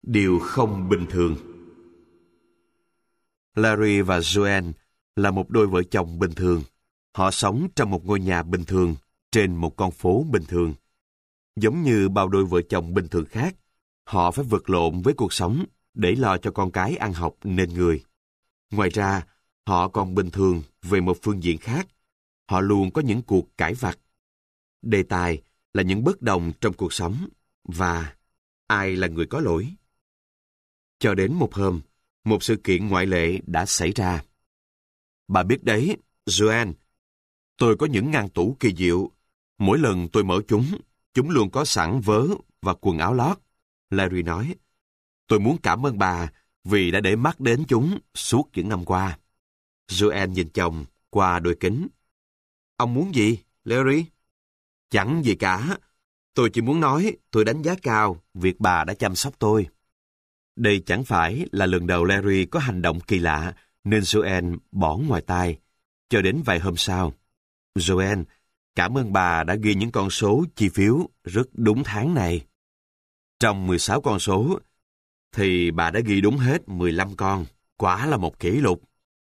Điều không bình thường. Larry và Joanne là một đôi vợ chồng bình thường. Họ sống trong một ngôi nhà bình thường, trên một con phố bình thường. Giống như bao đôi vợ chồng bình thường khác, họ phải vật lộn với cuộc sống để lo cho con cái ăn học nên người. Ngoài ra, họ còn bình thường về một phương diện khác. Họ luôn có những cuộc cãi vặt. Đề tài là những bất đồng trong cuộc sống và ai là người có lỗi. Cho đến một hôm, một sự kiện ngoại lệ đã xảy ra. Bà biết đấy, Joanne, tôi có những ngăn tủ kỳ diệu. Mỗi lần tôi mở chúng luôn có sẵn vớ và quần áo lót. Larry nói, tôi muốn cảm ơn bà vì đã để mắt đến chúng suốt những năm qua. Joanne nhìn chồng qua đôi kính. Ông muốn gì, Larry? Chẳng gì cả. Tôi chỉ muốn nói tôi đánh giá cao việc bà đã chăm sóc tôi. Đây chẳng phải là lần đầu Larry có hành động kỳ lạ nên Joanne bỏ ngoài tai. Cho đến vài hôm sau, Joanne, cảm ơn bà đã ghi những con số chi phiếu rất đúng tháng này. Trong 16 con số, thì bà đã ghi đúng hết 15 con. Quả là một kỷ lục.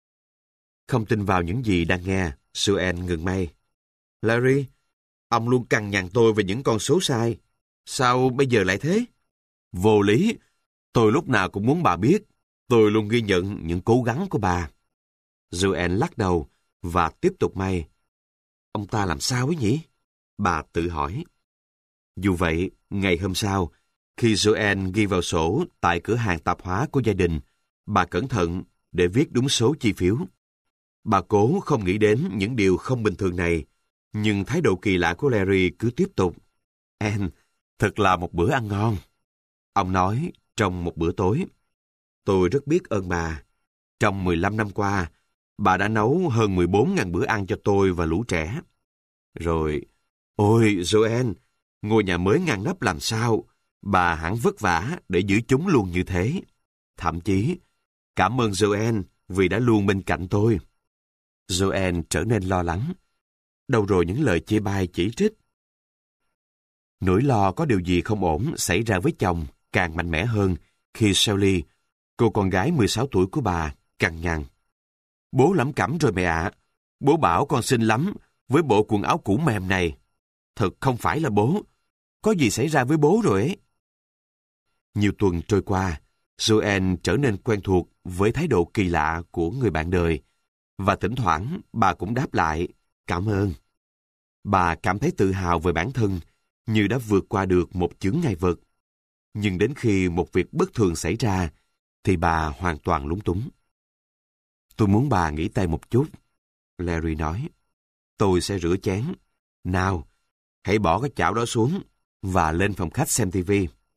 Không tin vào những gì đang nghe, Joanne ngừng may. Larry, ông luôn cằn nhằn tôi về những con số sai. Sao bây giờ lại thế? Vô lý. Tôi lúc nào cũng muốn bà biết. Tôi luôn ghi nhận những cố gắng của bà. Joanne lắc đầu và tiếp tục may. Ông ta làm sao ấy nhỉ? Bà tự hỏi. Dù vậy, ngày hôm sau, khi Joanne ghi vào sổ tại cửa hàng tạp hóa của gia đình, bà cẩn thận để viết đúng số chi phiếu. Bà cố không nghĩ đến những điều không bình thường này, nhưng thái độ kỳ lạ của Larry cứ tiếp tục. Anne, thật là một bữa ăn ngon. Ông nói trong một bữa tối. Tôi rất biết ơn bà. Trong 15 năm qua, bà đã nấu hơn 14.000 bữa ăn cho tôi và lũ trẻ. Rồi, ôi Joanne, ngôi nhà mới ngăn nắp làm sao? Bà hẳn vất vả để giữ chúng luôn như thế. Thậm chí, cảm ơn Joanne vì đã luôn bên cạnh tôi. Joanne trở nên lo lắng. Đâu rồi những lời chê bai chỉ trích? Nỗi lo có điều gì không ổn xảy ra với chồng càng mạnh mẽ hơn khi Sally, cô con gái 16 tuổi của bà, cằn nhằn. Bố lẩm cẩm rồi mẹ ạ. Bố bảo con xinh lắm với bộ quần áo cũ mềm này. Thật không phải là bố. Có gì xảy ra với bố rồi ấy. Nhiều tuần trôi qua, Joanne trở nên quen thuộc với thái độ kỳ lạ của người bạn đời. Và thỉnh thoảng bà cũng đáp lại, cảm ơn. Bà cảm thấy tự hào về bản thân, như đã vượt qua được một chướng ngại vật. Nhưng đến khi một việc bất thường xảy ra, thì bà hoàn toàn lúng túng. Tôi muốn bà nghỉ tay một chút, Larry nói. Tôi sẽ rửa chén. Nào, hãy bỏ cái chảo đó xuống và lên phòng khách xem TV.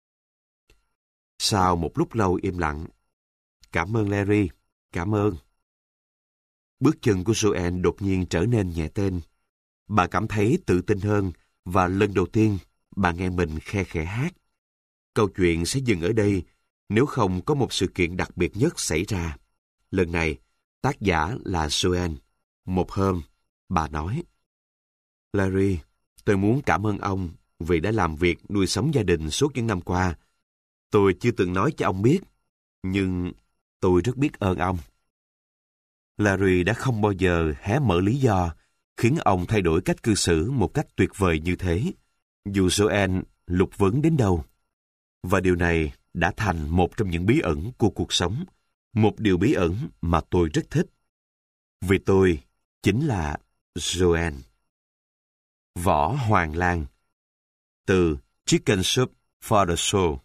Sau một lúc lâu im lặng, cảm ơn Larry, cảm ơn. Bước chân của Joanne đột nhiên trở nên nhẹ tên. Bà cảm thấy tự tin hơn và lần đầu tiên bà nghe mình khe khẽ hát. Câu chuyện sẽ dừng ở đây nếu không có một sự kiện đặc biệt nhất xảy ra. Lần này, tác giả là Joanne. Một hôm, bà nói, Larry, tôi muốn cảm ơn ông vì đã làm việc nuôi sống gia đình suốt những năm qua. Tôi chưa từng nói cho ông biết, nhưng tôi rất biết ơn ông. Larry đã không bao giờ hé mở lý do khiến ông thay đổi cách cư xử một cách tuyệt vời như thế, dù Joanne lục vấn đến đâu. Và điều này đã thành một trong những bí ẩn của cuộc sống, một điều bí ẩn mà tôi rất thích. Vì tôi chính là Joanne. Võ Hoàng Lan, từ Chicken Soup for the Soul.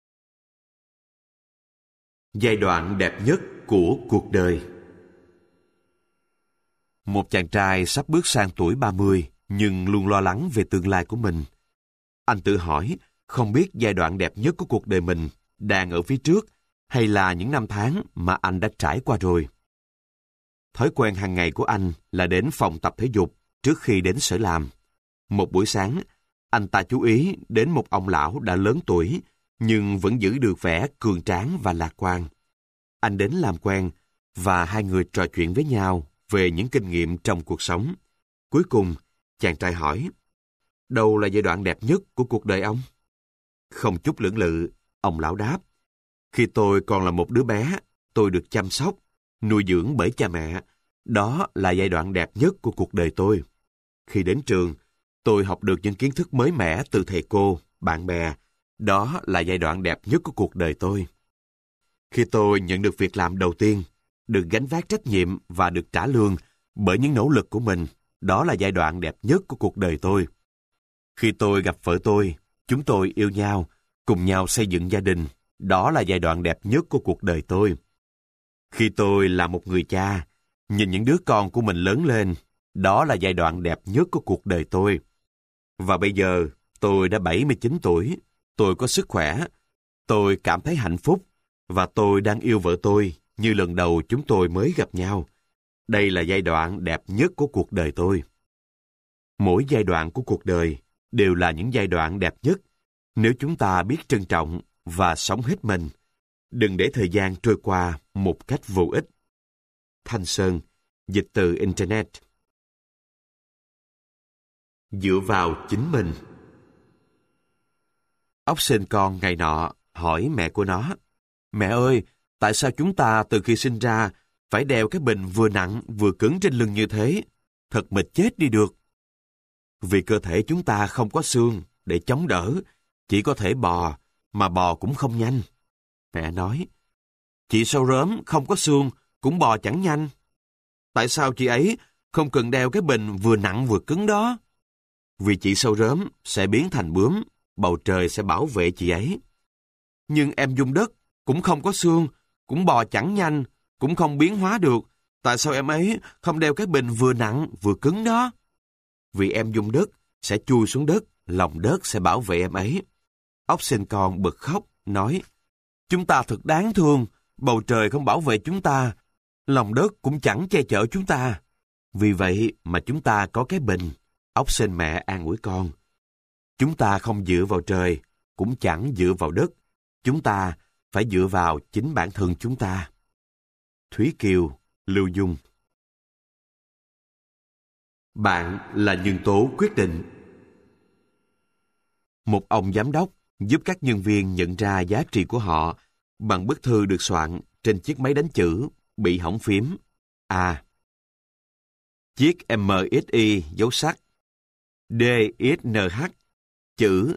Giai đoạn đẹp nhất của cuộc đời. Một chàng trai sắp bước sang tuổi 30 nhưng luôn lo lắng về tương lai của mình. Anh tự hỏi không biết giai đoạn đẹp nhất của cuộc đời mình đang ở phía trước hay là những năm tháng mà anh đã trải qua rồi. Thói quen hàng ngày của anh là đến phòng tập thể dục trước khi đến sở làm. Một buổi sáng, anh ta chú ý đến một ông lão đã lớn tuổi nhưng vẫn giữ được vẻ cường tráng và lạc quan. Anh đến làm quen và hai người trò chuyện với nhau về những kinh nghiệm trong cuộc sống. Cuối cùng, chàng trai hỏi, đâu là giai đoạn đẹp nhất của cuộc đời ông? Không chút lưỡng lự, ông lão đáp, Khi tôi còn là một đứa bé, tôi được chăm sóc, nuôi dưỡng bởi cha mẹ. Đó là giai đoạn đẹp nhất của cuộc đời tôi. Khi đến trường, tôi học được những kiến thức mới mẻ từ thầy cô, bạn bè. Đó là giai đoạn đẹp nhất của cuộc đời tôi. Khi tôi nhận được việc làm đầu tiên, được gánh vác trách nhiệm và được trả lương bởi những nỗ lực của mình, đó là giai đoạn đẹp nhất của cuộc đời tôi. Khi tôi gặp vợ tôi, chúng tôi yêu nhau, cùng nhau xây dựng gia đình. Đó là giai đoạn đẹp nhất của cuộc đời tôi. Khi tôi là một người cha, nhìn những đứa con của mình lớn lên, đó là giai đoạn đẹp nhất của cuộc đời tôi. Và bây giờ, tôi đã 79 tuổi, tôi có sức khỏe, tôi cảm thấy hạnh phúc, và tôi đang yêu vợ tôi như lần đầu chúng tôi mới gặp nhau. Đây là giai đoạn đẹp nhất của cuộc đời tôi. Mỗi giai đoạn của cuộc đời đều là những giai đoạn đẹp nhất nếu chúng ta biết trân trọng và sống hết mình. Đừng để thời gian trôi qua một cách vô ích. Thanh Sơn, dịch từ Internet. Dựa vào chính mình. Ốc sên con ngày nọ hỏi mẹ của nó: Mẹ ơi, tại sao chúng ta từ khi sinh ra phải đeo cái bình vừa nặng vừa cứng trên lưng như thế? Thật mệt chết đi được. Vì cơ thể chúng ta không có xương để chống đỡ, chỉ có thể bò, mà bò cũng không nhanh. Mẹ nói: Chị sâu rớm không có xương cũng bò chẳng nhanh. Tại sao chị ấy không cần đeo cái bình vừa nặng vừa cứng đó? Vì chị sâu rớm sẽ biến thành bướm, bầu trời sẽ bảo vệ chị ấy. Nhưng em Dung Đất cũng không có xương, cũng bò chẳng nhanh, cũng không biến hóa được. Tại sao em ấy không đeo cái bình vừa nặng vừa cứng đó? Vì em Dung Đất sẽ chui xuống đất, lòng đất sẽ bảo vệ em ấy. Ốc sên con bật khóc, nói: Chúng ta thật đáng thương, bầu trời không bảo vệ chúng ta, lòng đất cũng chẳng che chở chúng ta. Vì vậy mà chúng ta có cái bình. Ốc sên mẹ an ủi con: Chúng ta không dựa vào trời, cũng chẳng dựa vào đất. Chúng ta phải dựa vào chính bản thân chúng ta. Thúy Kiều, Lưu Dung. Bạn là nhân tố quyết định. Một ông giám đốc giúp các nhân viên nhận ra giá trị của họ bằng bức thư được soạn trên chiếc máy đánh chữ bị hỏng phím. A. Chiếc MXI dấu sắc. DXNH chữ.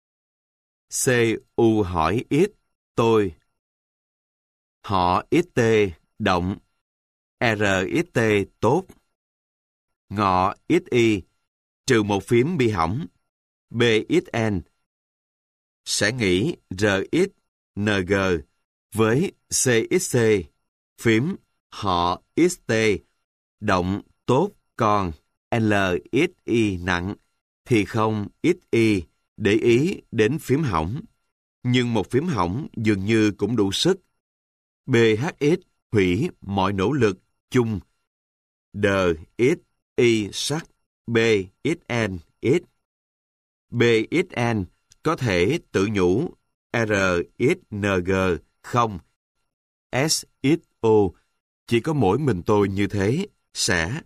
CU hỏi X tôi. Họ XT động. RXT tốt. Ngọ XY trừ một phím bị hỏng. BXN sẽ nghĩ RXNG với CXC phím họ XT động tốt, còn LXY nặng thì không XY để ý đến phím hỏng. Nhưng một phím hỏng dường như cũng đủ sức. BHX hủy mọi nỗ lực chung. DXY sắc BXN X. BXN có thể tự nhủ RXNG không. SXO chỉ có mỗi mình tôi như thế sẽ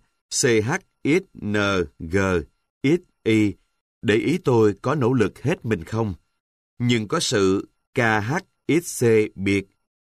CHXNG XY để ý tôi có nỗ lực hết mình không. Nhưng có sự KHXC biệt.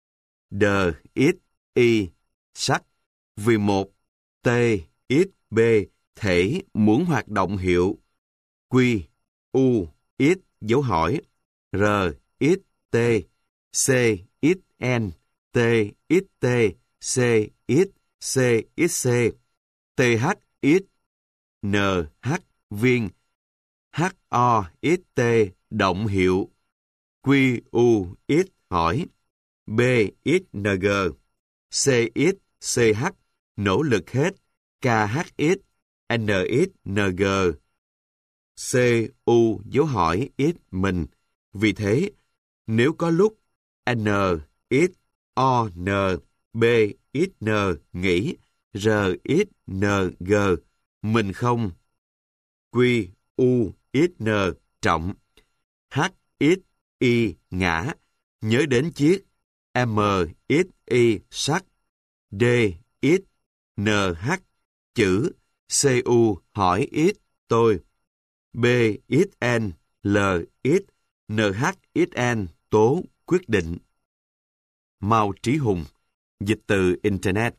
DXY sắc vì một TXB thể muốn hoạt động hiệu. Q U X dấu hỏi R X T C X N T X T C X C X C T H X N H viên H O X T động hiệu. Q U X hỏi B X N G C X C H nỗ lực hết. K H X N X N G C U dấu hỏi X mình. Vì thế, nếu có lúc N X O N B X N nghĩ R X N G mình không. Q U X N trọng. H X Y ngã nhớ đến chiếc. M X Y sắc. D X N H chữ. C U hỏi X tôi. B X N L X N H X N tố quyết định. Mao Trí Hùng, dịch từ Internet.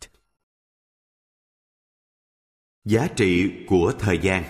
Giá trị của thời gian.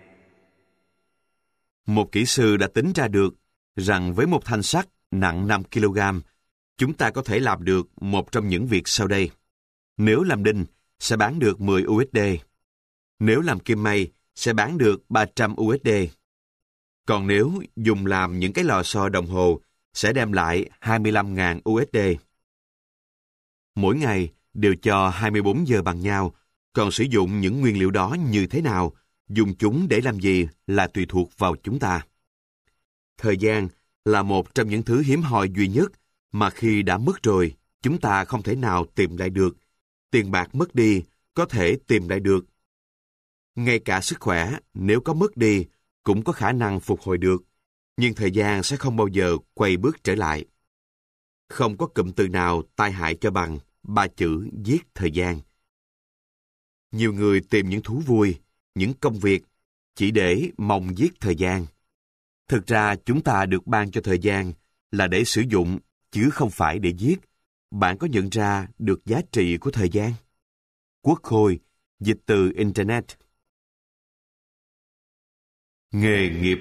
Một kỹ sư đã tính ra được rằng với một thanh sắt nặng 5 kg, chúng ta có thể làm được một trong những việc sau đây. Nếu làm đinh, sẽ bán được 10 USD. Nếu làm kim may, sẽ bán được 300 USD. Còn nếu dùng làm những cái lò xo đồng hồ, sẽ đem lại 25.000 USD. Mỗi ngày đều cho 24 giờ bằng nhau, còn sử dụng những nguyên liệu đó như thế nào, dùng chúng để làm gì là tùy thuộc vào chúng ta. Thời gian là một trong những thứ hiếm hoi duy nhất mà khi đã mất rồi, chúng ta không thể nào tìm lại được. Tiền bạc mất đi, có thể tìm lại được. Ngay cả sức khỏe, nếu có mất đi, cũng có khả năng phục hồi được. Nhưng thời gian sẽ không bao giờ quay bước trở lại. Không có cụm từ nào tai hại cho bằng 3 chữ giết thời gian. Nhiều người tìm những thú vui, những công việc, chỉ để mong giết thời gian. Thực ra chúng ta được ban cho thời gian là để sử dụng, chứ không phải để giết. Bạn có nhận ra được giá trị của thời gian? Quốc Khôi, dịch từ Internet. Nghề nghiệp.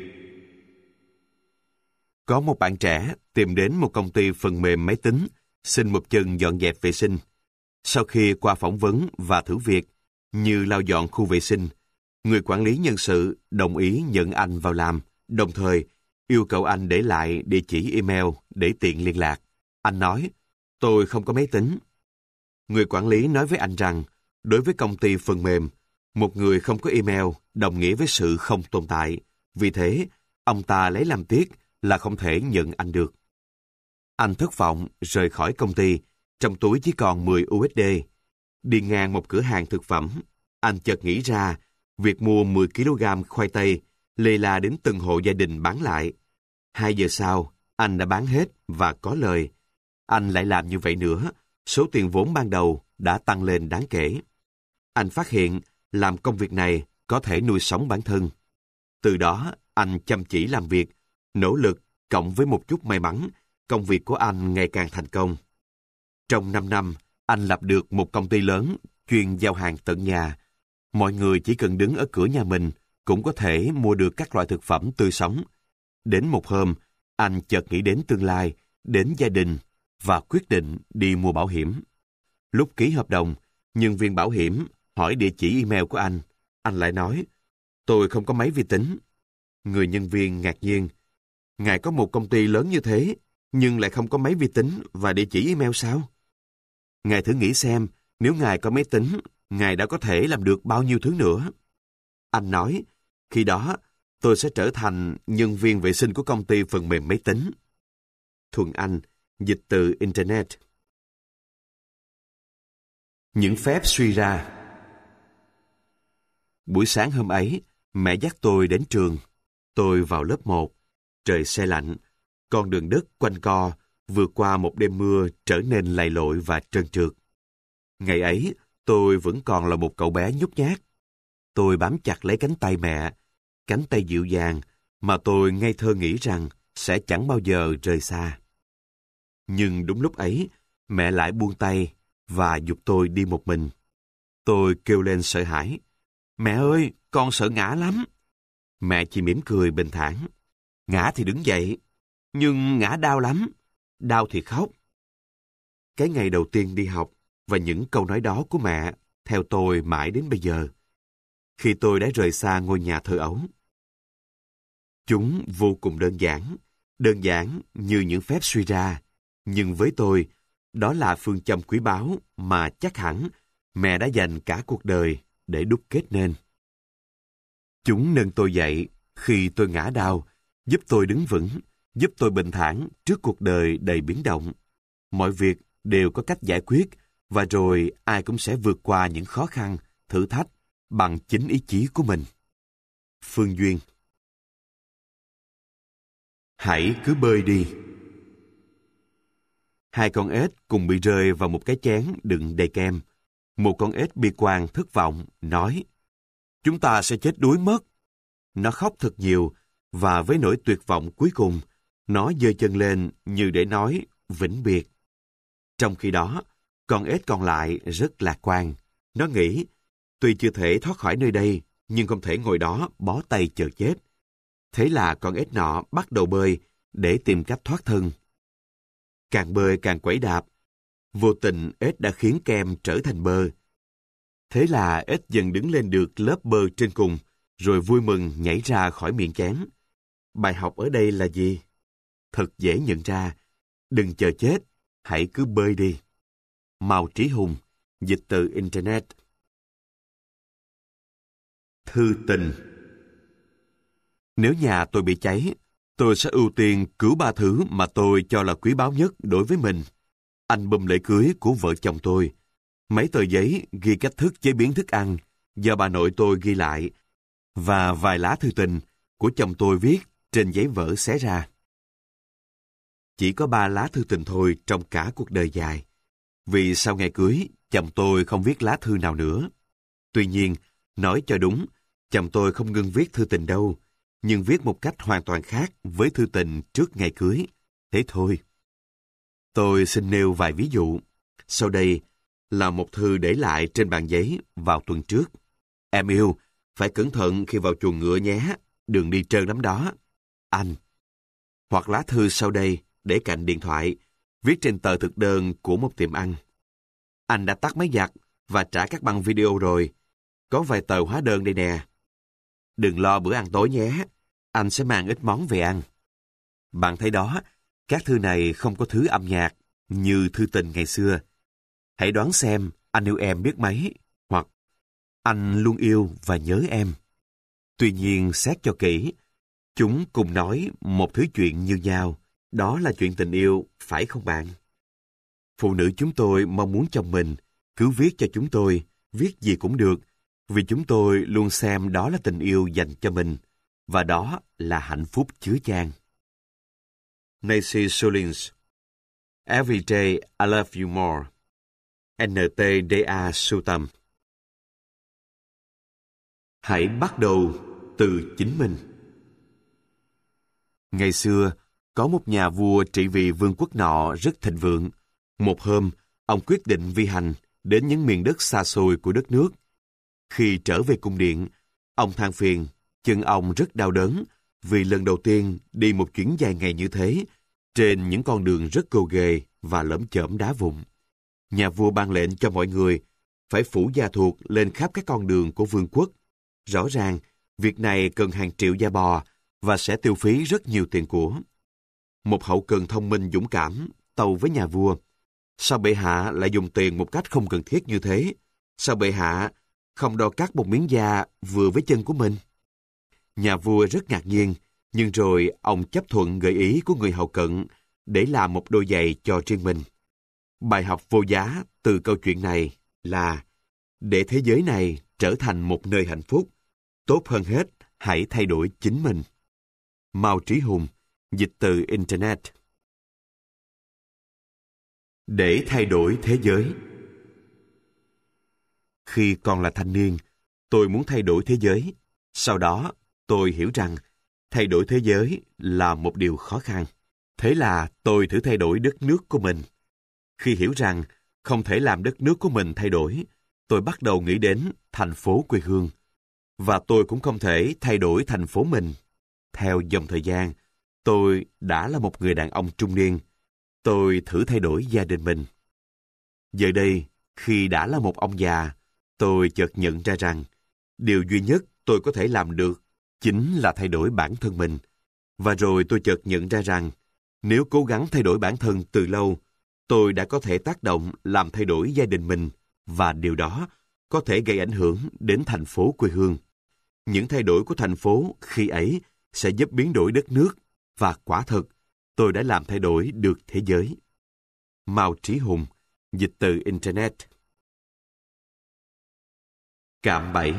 Có một bạn trẻ tìm đến một công ty phần mềm máy tính, xin một chân dọn dẹp vệ sinh. Sau khi qua phỏng vấn và thử việc, như lau dọn khu vệ sinh, người quản lý nhân sự đồng ý nhận anh vào làm, đồng thời yêu cầu anh để lại địa chỉ email để tiện liên lạc. Anh nói, tôi không có máy tính. Người quản lý nói với anh rằng, đối với công ty phần mềm, một người không có email đồng nghĩa với sự không tồn tại. Vì thế, ông ta lấy làm tiếc là không thể nhận anh được. Anh thất vọng rời khỏi công ty, trong túi chỉ còn 10 USD. Đi ngang một cửa hàng thực phẩm, anh chợt nghĩ ra việc mua 10 kg khoai tây lê la đến từng hộ gia đình bán lại. 2 giờ sau, anh đã bán hết và có lời. Anh lại làm như vậy nữa, số tiền vốn ban đầu đã tăng lên đáng kể. Anh phát hiện làm công việc này có thể nuôi sống bản thân. Từ đó, anh chăm chỉ làm việc, nỗ lực cộng với một chút may mắn, công việc của anh ngày càng thành công. Trong 5 năm, anh lập được một công ty lớn chuyên giao hàng tận nhà. Mọi người chỉ cần đứng ở cửa nhà mình cũng có thể mua được các loại thực phẩm tươi sống. Đến một hôm, anh chợt nghĩ đến tương lai, đến gia đình và quyết định đi mua bảo hiểm. Lúc ký hợp đồng, nhân viên bảo hiểm hỏi địa chỉ email của anh. Anh lại nói, tôi không có máy vi tính. Người nhân viên ngạc nhiên. Ngài có một công ty lớn như thế, nhưng lại không có máy vi tính và địa chỉ email sao? Ngài thử nghĩ xem, nếu ngài có máy tính, ngài đã có thể làm được bao nhiêu thứ nữa. Anh nói, khi đó, tôi sẽ trở thành nhân viên vệ sinh của công ty phần mềm máy tính. Thuần Anh, dịch từ Internet. Những phép suy ra. Buổi sáng hôm ấy, mẹ dắt tôi đến trường. Tôi vào lớp 1. Trời se lạnh, con đường đất quanh co, vượt qua một đêm mưa trở nên lầy lội và trơn trượt. Ngày ấy, tôi vẫn còn là một cậu bé nhút nhát. Tôi bám chặt lấy cánh tay mẹ, cánh tay dịu dàng mà tôi ngây thơ nghĩ rằng sẽ chẳng bao giờ rời xa. Nhưng đúng lúc ấy, mẹ lại buông tay và giục tôi đi một mình. Tôi kêu lên sợ hãi. Mẹ ơi, con sợ ngã lắm. Mẹ chỉ mỉm cười bình thản. Ngã thì đứng dậy, nhưng ngã đau lắm. Đau thì khóc. Cái ngày đầu tiên đi học và những câu nói đó của mẹ theo tôi mãi đến bây giờ. Khi tôi đã rời xa ngôi nhà thơ ấu. Chúng vô cùng đơn giản như những phép suy ra. Nhưng với tôi, đó là phương châm quý báu mà chắc hẳn mẹ đã dành cả cuộc đời để đúc kết nên. Chúng nâng tôi dậy khi tôi ngã đau, giúp tôi đứng vững, giúp tôi bình thản trước cuộc đời đầy biến động. Mọi việc đều có cách giải quyết, và rồi ai cũng sẽ vượt qua những khó khăn, thử thách bằng chính ý chí của mình. Phương Duyên. Hãy cứ bơi đi. 2 con ếch cùng bị rơi vào một cái chén đựng đầy kem. Một con ếch bi quan thất vọng, nói, chúng ta sẽ chết đuối mất. Nó khóc thật nhiều, và với nỗi tuyệt vọng cuối cùng, nó giơ chân lên như để nói vĩnh biệt. Trong khi đó, con ếch còn lại rất lạc quan. Nó nghĩ, tuy chưa thể thoát khỏi nơi đây, nhưng không thể ngồi đó bó tay chờ chết. Thế là con ếch nọ bắt đầu bơi để tìm cách thoát thân. Càng bơi càng quẩy đạp. Vô tình ếch đã khiến kem trở thành bơ. Thế là ếch dần đứng lên được lớp bơ trên cùng, rồi vui mừng nhảy ra khỏi miệng chén. Bài học ở đây là gì? Thật dễ nhận ra. Đừng chờ chết, hãy cứ bơi đi. Mao Trí Hùng, dịch từ Internet. Thư tình. Nếu nhà tôi bị cháy, tôi sẽ ưu tiên cứu 3 thứ mà tôi cho là quý báu nhất đối với mình. Album lễ cưới của vợ chồng tôi, mấy tờ giấy ghi cách thức chế biến thức ăn do bà nội tôi ghi lại, và vài lá thư tình của chồng tôi viết trên giấy vỡ xé ra. Chỉ có 3 lá thư tình thôi trong cả cuộc đời dài. Vì sau ngày cưới, chồng tôi không viết lá thư nào nữa. Tuy nhiên, nói cho đúng, chồng tôi không ngừng viết thư tình đâu, nhưng viết một cách hoàn toàn khác với thư tình trước ngày cưới. Thế thôi. Tôi xin nêu vài ví dụ. Sau đây là một thư để lại trên bàn giấy vào tuần trước. Em yêu, phải cẩn thận khi vào chuồng ngựa nhé, đường đi trơn lắm đó. Anh. Hoặc lá thư sau đây để cạnh điện thoại, viết trên tờ thực đơn của một tiệm ăn. Anh đã tắt máy giặt và trả các băng video rồi. Có vài tờ hóa đơn đây nè. Đừng lo bữa ăn tối nhé, anh sẽ mang ít món về ăn. Bạn thấy đó, các thư này không có thứ âm nhạc như thư tình ngày xưa. Hãy đoán xem anh yêu em biết mấy, hoặc anh luôn yêu và nhớ em. Tuy nhiên, xét cho kỹ, chúng cùng nói một thứ chuyện như nhau. Đó là chuyện tình yêu, phải không bạn? Phụ nữ chúng tôi mong muốn chồng mình cứ viết cho chúng tôi, viết gì cũng được, vì chúng tôi luôn xem đó là tình yêu dành cho mình, và đó là hạnh phúc chứa chan. Nancy Solins. Every day I love you more. NTDA sưu tầm. Hãy bắt đầu từ chính mình. Ngày xưa, có một nhà vua trị vì vương quốc nọ rất thịnh vượng. Một hôm, ông quyết định vi hành đến những miền đất xa xôi của đất nước. Khi trở về cung điện, ông than phiền, chân ông rất đau đớn vì lần đầu tiên đi một chuyến dài ngày như thế, trên những con đường rất gồ ghề và lởm chởm đá vụn. Nhà vua ban lệnh cho mọi người phải phủ da thuộc lên khắp các con đường của vương quốc. Rõ ràng, việc này cần hàng triệu da bò và sẽ tiêu phí rất nhiều tiền của. Một hậu cần thông minh dũng cảm tâu với nhà vua: sao bệ hạ lại dùng tiền một cách không cần thiết như thế? Sao bệ hạ không đo cắt một miếng da vừa với chân của mình? Nhà vua rất ngạc nhiên, nhưng rồi ông chấp thuận gợi ý của người hậu cận để làm một đôi giày cho riêng mình. Bài học vô giá từ câu chuyện này là để thế giới này trở thành một nơi hạnh phúc, tốt hơn hết hãy thay đổi chính mình. Mao Trí Hùng, dịch từ Internet. Để thay đổi thế giới. Khi còn là thanh niên, tôi muốn thay đổi thế giới. Sau đó, tôi hiểu rằng thay đổi thế giới là một điều khó khăn. Thế là tôi thử thay đổi đất nước của mình. Khi hiểu rằng không thể làm đất nước của mình thay đổi, tôi bắt đầu nghĩ đến thành phố quê hương. Và tôi cũng không thể thay đổi thành phố mình. Theo dòng thời gian, tôi đã là một người đàn ông trung niên. Tôi thử thay đổi gia đình mình. Giờ đây, khi đã là một ông già, tôi chợt nhận ra rằng điều duy nhất tôi có thể làm được chính là thay đổi bản thân mình. Và rồi tôi chợt nhận ra rằng nếu cố gắng thay đổi bản thân từ lâu, tôi đã có thể tác động làm thay đổi gia đình mình, và điều đó có thể gây ảnh hưởng đến thành phố quê hương. Những thay đổi của thành phố khi ấy sẽ giúp biến đổi đất nước, và quả thực, tôi đã làm thay đổi được thế giới. Mao Trí Hùng, dịch từ Internet. Cạm bẫy.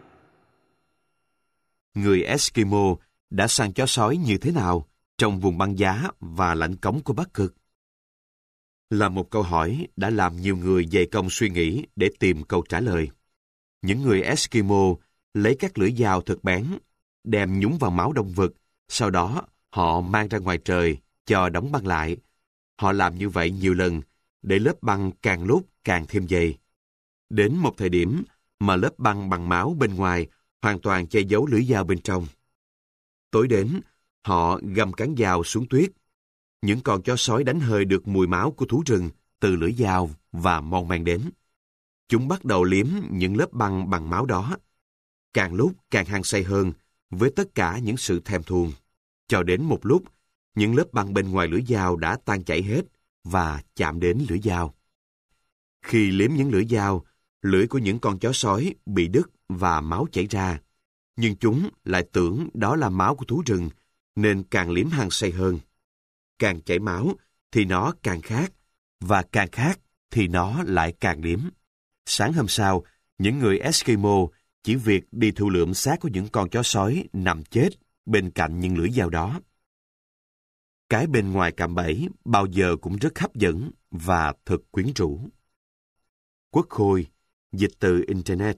Người Eskimo đã săn chó sói như thế nào trong vùng băng giá và lạnh cống của Bắc Cực? Là một câu hỏi đã làm nhiều người dày công suy nghĩ để tìm câu trả lời. Những người Eskimo lấy các lưỡi dao thật bén, đem nhúng vào máu động vật, sau đó họ mang ra ngoài trời cho đóng băng lại. Họ làm như vậy nhiều lần, để lớp băng càng lúc càng thêm dày. Đến một thời điểm mà lớp băng bằng máu bên ngoài hoàn toàn che giấu lưỡi dao bên trong. Tối đến, họ găm cán dao xuống tuyết. Những con chó sói đánh hơi được mùi máu của thú rừng từ lưỡi dao và mon men đến. Chúng bắt đầu liếm những lớp băng bằng máu đó, càng lúc càng hăng say hơn với tất cả những sự thèm thuồng. Cho đến một lúc, những lớp băng bên ngoài lưỡi dao đã tan chảy hết và chạm đến lưỡi dao. Khi liếm những lưỡi dao, lưỡi của những con chó sói bị đứt và máu chảy ra. Nhưng chúng lại tưởng đó là máu của thú rừng, nên càng liếm hăng say hơn. Càng chảy máu thì nó càng khát, và càng khát thì nó lại càng liếm. Sáng hôm sau, những người Eskimo chỉ việc đi thu lượm xác của những con chó sói nằm chết bên cạnh những lưỡi dao đó. Cái bên ngoài cạm bẫy bao giờ cũng rất hấp dẫn và thật quyến rũ. Quốc Khôi, dịch từ Internet.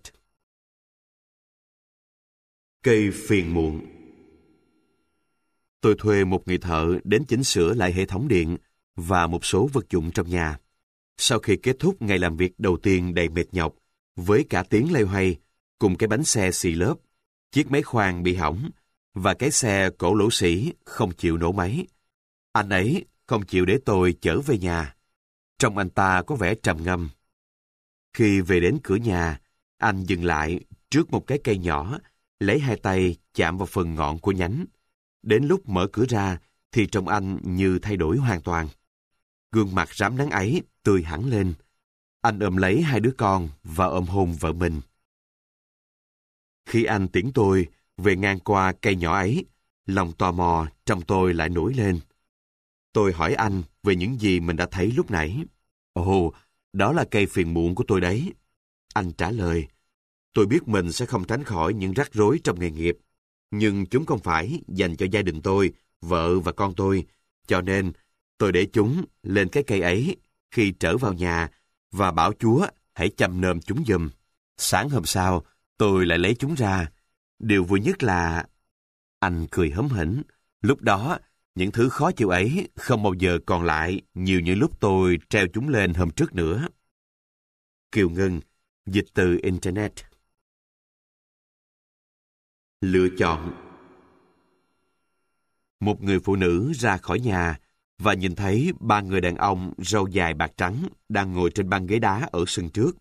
Cây phiền muộn. Tôi thuê một người thợ đến chỉnh sửa lại hệ thống điện và một số vật dụng trong nhà. Sau khi kết thúc ngày làm việc đầu tiên đầy mệt nhọc, với cả tiếng loay hoay, cùng cái bánh xe xì lớp, chiếc máy khoan bị hỏng, và cái xe cổ lỗ sĩ không chịu nổ máy, anh ấy không chịu để tôi chở về nhà. Trông anh ta có vẻ trầm ngâm. Khi về đến cửa nhà, anh dừng lại trước một cái cây nhỏ, lấy hai tay chạm vào phần ngọn của nhánh. Đến lúc mở cửa ra, thì trông anh như thay đổi hoàn toàn. Gương mặt rám nắng ấy tươi hẳn lên. Anh ôm lấy hai đứa con và ôm hôn vợ mình. Khi anh tiễn tôi về ngang qua cây nhỏ ấy, lòng tò mò trong tôi lại nổi lên. Tôi hỏi anh về những gì mình đã thấy lúc nãy. Ồ, đó là cây phiền muộn của tôi đấy. Anh trả lời. Tôi biết mình sẽ không tránh khỏi những rắc rối trong nghề nghiệp, nhưng chúng không phải dành cho gia đình tôi, vợ và con tôi, cho nên tôi để chúng lên cái cây ấy khi trở vào nhà và bảo Chúa hãy chăm nom chúng giùm. Sáng hôm sau, tôi lại lấy chúng ra. Điều vui nhất là... Anh cười hớm hỉnh. Lúc đó, những thứ khó chịu ấy không bao giờ còn lại nhiều như lúc tôi treo chúng lên hôm trước nữa. Kiều Ngân, dịch từ Internet. Lựa chọn. Một người phụ nữ ra khỏi nhà và nhìn thấy ba người đàn ông râu dài bạc trắng đang ngồi trên băng ghế đá ở sân trước.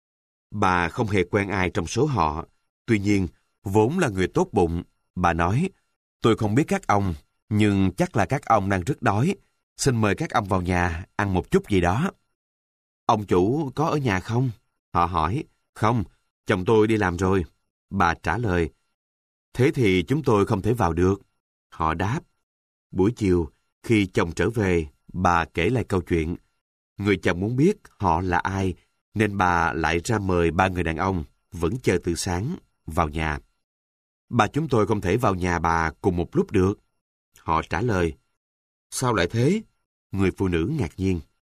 Bà không hề quen ai trong số họ, tuy nhiên, vốn là người tốt bụng. Bà nói, tôi không biết các ông, nhưng chắc là các ông đang rất đói. Xin mời các ông vào nhà ăn một chút gì đó. Ông chủ có ở nhà không? Họ hỏi. Không, chồng tôi đi làm rồi. Bà trả lời. Thế thì chúng tôi không thể vào được. Họ đáp. Buổi chiều, khi chồng trở về, bà kể lại câu chuyện. Người chồng muốn biết họ là ai, nên bà lại ra mời ba người đàn ông, vẫn chờ từ sáng, vào nhà. Bà chúng tôi không thể vào nhà bà cùng một lúc được. Họ trả lời. Sao lại thế? Người phụ nữ ngạc nhiên.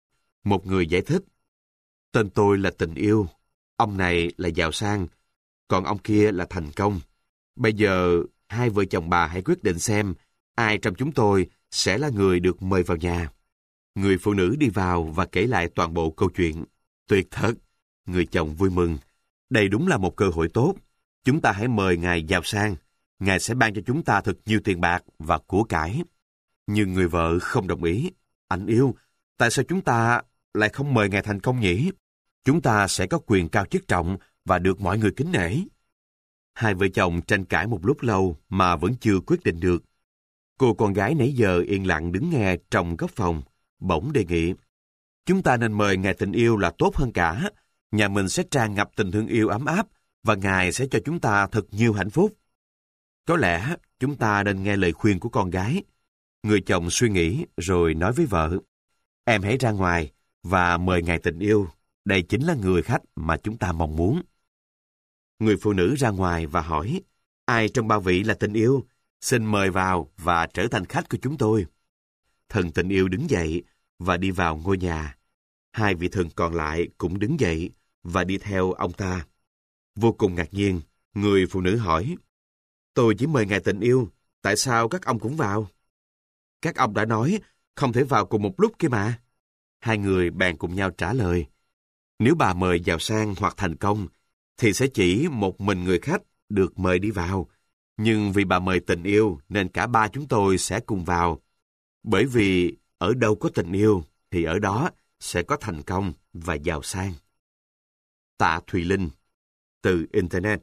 Một người giải thích. Tên tôi là Tình Yêu. Ông này là giàu sang, còn ông kia là thành công. Bây giờ, hai vợ chồng bà hãy quyết định xem ai trong chúng tôi sẽ là người được mời vào nhà. Người phụ nữ đi vào và kể lại toàn bộ câu chuyện. Tuyệt thật! Người chồng vui mừng. Đây đúng là một cơ hội tốt. Chúng ta hãy mời ngài giàu sang. Ngài sẽ ban cho chúng ta thật nhiều tiền bạc và của cải. Nhưng người vợ không đồng ý. Anh yêu, tại sao chúng ta lại không mời ngài thành công nhỉ? Chúng ta sẽ có quyền cao chức trọng và được mọi người kính nể. Hai vợ chồng tranh cãi một lúc lâu mà vẫn chưa quyết định được. Cô con gái nãy giờ yên lặng đứng nghe trong góc phòng, bỗng đề nghị. Chúng ta nên mời ngài Tình Yêu là tốt hơn cả. Nhà mình sẽ tràn ngập tình thương yêu ấm áp và ngài sẽ cho chúng ta thật nhiều hạnh phúc. Có lẽ chúng ta nên nghe lời khuyên của con gái. Người chồng suy nghĩ rồi nói với vợ. Em hãy ra ngoài và mời ngài Tình Yêu. Đây chính là người khách mà chúng ta mong muốn. Người phụ nữ ra ngoài và hỏi. Ai trong ba vị là Tình Yêu? Xin mời vào và trở thành khách của chúng tôi. Thần Tình Yêu đứng dậy và đi vào ngôi nhà. Hai vị thần còn lại cũng đứng dậy và đi theo ông ta. Vô cùng ngạc nhiên, người phụ nữ hỏi. Tôi chỉ mời ngài Tình Yêu, tại sao các ông cũng vào? Các ông đã nói không thể vào cùng một lúc kia mà. Hai người bèn cùng nhau trả lời. Nếu bà mời giàu sang hoặc thành công, thì sẽ chỉ một mình người khách được mời đi vào. Nhưng vì bà mời tình yêu nên cả ba chúng tôi sẽ cùng vào. Bởi vì ở đâu có tình yêu thì ở đó sẽ có thành công và giàu sang. Tạ Thùy Linh, từ Internet.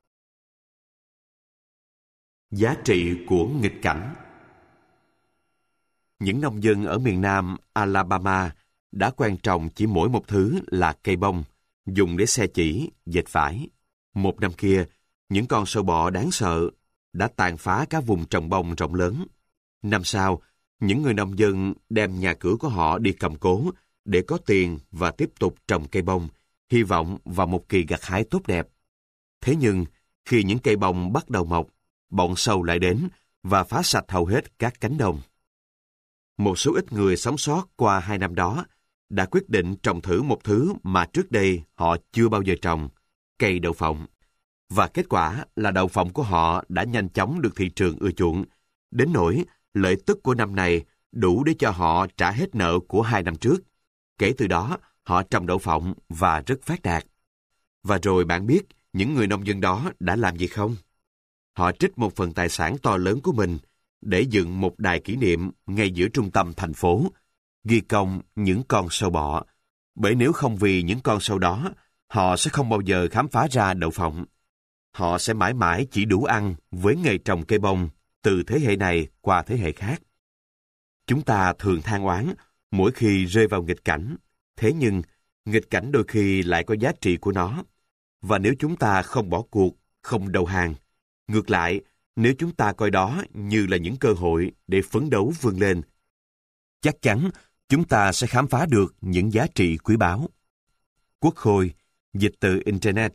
Giá trị của nghịch cảnh. Những nông dân ở miền Nam Alabama đã quen trồng chỉ mỗi một thứ là cây bông, dùng để xe chỉ, dệt vải. Một năm kia, những con sâu bọ đáng sợ đã tàn phá cả vùng trồng bông rộng lớn. Năm sau, những người nông dân đem nhà cửa của họ đi cầm cố để có tiền và tiếp tục trồng cây bông, hy vọng vào một kỳ gặt hái tốt đẹp. Thế nhưng, khi những cây bông bắt đầu mọc, bọn sâu lại đến và phá sạch hầu hết các cánh đồng. Một số ít người sống sót qua 2 năm đó đã quyết định trồng thử một thứ mà trước đây họ chưa bao giờ trồng, cây đậu phộng. Và kết quả là đậu phộng của họ đã nhanh chóng được thị trường ưa chuộng, đến nỗi lợi tức của năm này đủ để cho họ trả hết nợ của 2 năm trước. Kể từ đó, họ trồng đậu phộng và rất phát đạt. Và rồi bạn biết những người nông dân đó đã làm gì không? Họ trích một phần tài sản to lớn của mình để dựng một đài kỷ niệm ngay giữa trung tâm thành phố, ghi công những con sâu bọ. Bởi nếu không vì những con sâu đó, họ sẽ không bao giờ khám phá ra đậu phộng. Họ sẽ mãi mãi chỉ đủ ăn với nghề trồng cây bông từ thế hệ này qua thế hệ khác. Chúng ta thường than oán mỗi khi rơi vào nghịch cảnh, thế nhưng nghịch cảnh đôi khi lại có giá trị của nó. Và nếu chúng ta không bỏ cuộc, không đầu hàng, ngược lại, nếu chúng ta coi đó như là những cơ hội để phấn đấu vươn lên, chắc chắn chúng ta sẽ khám phá được những giá trị quý báu. Quốc Khôi, dịch từ Internet.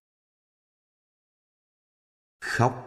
Khóc.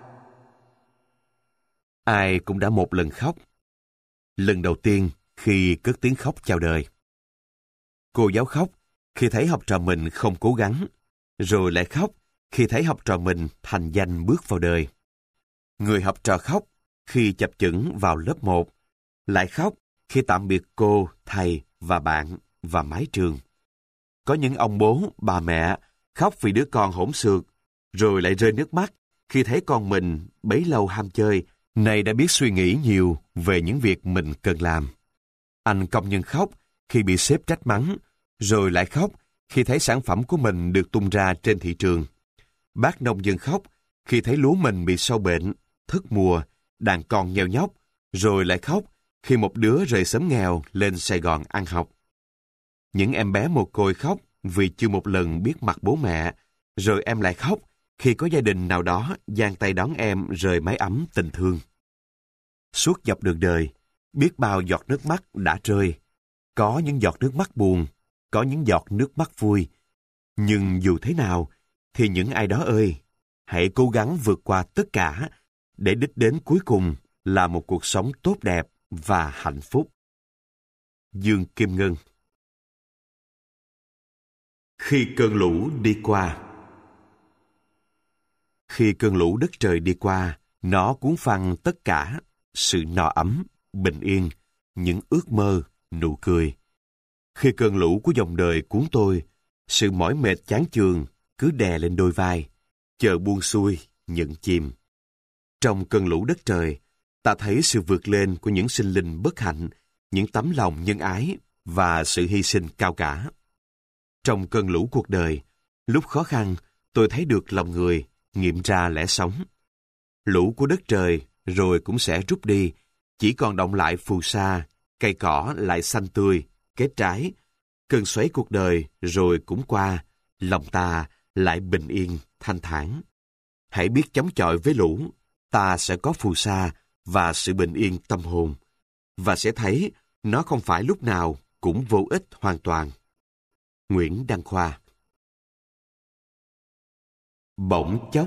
Ai cũng đã một lần khóc. Lần đầu tiên khi cất tiếng khóc chào đời. Cô giáo khóc khi thấy học trò mình không cố gắng, rồi lại khóc khi thấy học trò mình thành danh bước vào đời. Người học trò khóc khi chập chững vào lớp 1, lại khóc khi tạm biệt cô, thầy và bạn và mái trường. Có những ông bố, bà mẹ khóc vì đứa con hỗn xược, rồi lại rơi nước mắt khi thấy con mình bấy lâu ham chơi, nay đã biết suy nghĩ nhiều về những việc mình cần làm. Anh công nhân khóc khi bị sếp trách mắng, rồi lại khóc khi thấy sản phẩm của mình được tung ra trên thị trường. Bác nông dân khóc khi thấy lúa mình bị sâu bệnh, thất mùa, đàn con nheo nhóc, rồi lại khóc khi một đứa rời xóm nghèo lên Sài Gòn ăn học. Những em bé mồ côi khóc vì chưa một lần biết mặt bố mẹ, rồi em lại khóc khi có gia đình nào đó giang tay đón em rời mái ấm tình thương. Suốt dọc đường đời, biết bao giọt nước mắt đã rơi. Có những giọt nước mắt buồn, có những giọt nước mắt vui. Nhưng dù thế nào, thì những ai đó ơi, hãy cố gắng vượt qua tất cả để đích đến cuối cùng là một cuộc sống tốt đẹp và hạnh phúc. Dương Kim Ngân. Khi cơn lũ đi qua. Khi cơn lũ đất trời đi qua, nó cuốn phăng tất cả, sự no ấm, bình yên, những ước mơ, nụ cười. Khi cơn lũ của dòng đời cuốn tôi, sự mỏi mệt chán chường cứ đè lên đôi vai, chờ buông xuôi, nhận chìm. Trong cơn lũ đất trời, ta thấy sự vượt lên của những sinh linh bất hạnh, những tấm lòng nhân ái và sự hy sinh cao cả. Trong cơn lũ cuộc đời, lúc khó khăn, tôi thấy được lòng người, nghiệm ra lẽ sống. Lũ của đất trời rồi cũng sẽ rút đi, chỉ còn đọng lại phù sa, cây cỏ lại xanh tươi, kết trái. Cơn xoáy cuộc đời rồi cũng qua, lòng ta lại bình yên, thanh thản. Hãy biết chống chọi với lũ, ta sẽ có phù sa và sự bình yên tâm hồn, và sẽ thấy nó không phải lúc nào cũng vô ích hoàn toàn. Nguyễn Đăng Khoa. Bỗng chốc.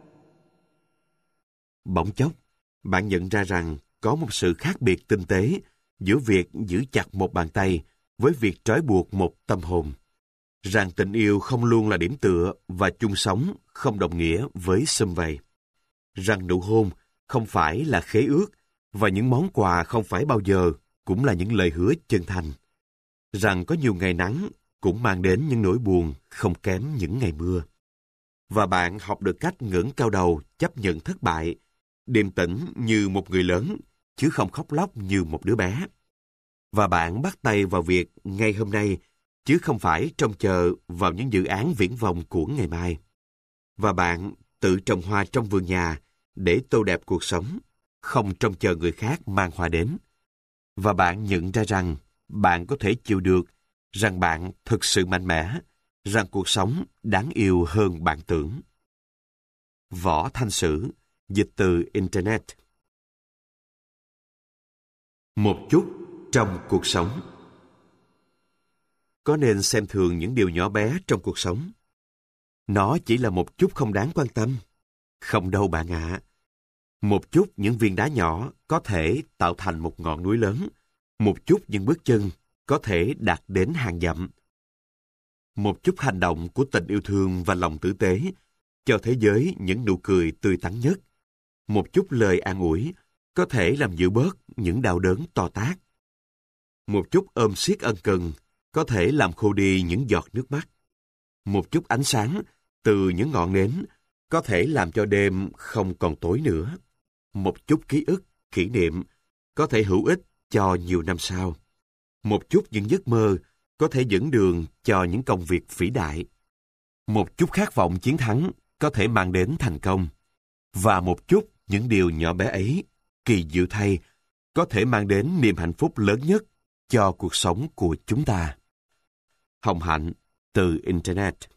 Bỗng chốc, bạn nhận ra rằng có một sự khác biệt tinh tế giữa việc giữ chặt một bàn tay với việc trói buộc một tâm hồn. Rằng tình yêu không luôn là điểm tựa và chung sống không đồng nghĩa với sum vầy. Rằng nụ hôn không phải là khế ước và những món quà không phải bao giờ cũng là những lời hứa chân thành. rằng có nhiều ngày nắng cũng mang đến những nỗi buồn không kém những ngày mưa. Và bạn học được cách ngẩng cao đầu chấp nhận thất bại, điềm tĩnh như một người lớn, chứ không khóc lóc như một đứa bé. Và bạn bắt tay vào việc ngay hôm nay, chứ không phải trông chờ vào những dự án viển vông của ngày mai. Và bạn tự trồng hoa trong vườn nhà để tô đẹp cuộc sống, không trông chờ người khác mang hoa đến. Và bạn nhận ra rằng bạn có thể chịu được, rằng bạn thực sự mạnh mẽ, rằng cuộc sống đáng yêu hơn bạn tưởng. Võ Thanh Sử, dịch từ Internet. Một chút trong cuộc sống. Có nên xem thường những điều nhỏ bé trong cuộc sống? Nó chỉ là một chút không đáng quan tâm. Không đâu bạn ạ. Một chút những viên đá nhỏ có thể tạo thành một ngọn núi lớn. Một chút những bước chân có thể đạt đến hàng dặm. Một chút hành động của tình yêu thương và lòng tử tế cho thế giới những nụ cười tươi tắn nhất. Một chút lời an ủi có thể làm dịu bớt những đau đớn to tát. Một chút ôm siết ân cần có thể làm khô đi những giọt nước mắt. Một chút ánh sáng từ những ngọn nến có thể làm cho đêm không còn tối nữa. Một chút ký ức, kỷ niệm có thể hữu ích cho nhiều năm sau. Một chút những giấc mơ có thể dẫn đường cho những công việc vĩ đại. Một chút khát vọng chiến thắng có thể mang đến thành công. Và một chút những điều nhỏ bé ấy, kỳ diệu thay, có thể mang đến niềm hạnh phúc lớn nhất cho cuộc sống của chúng ta. Hồng Hạnh, từ Internet.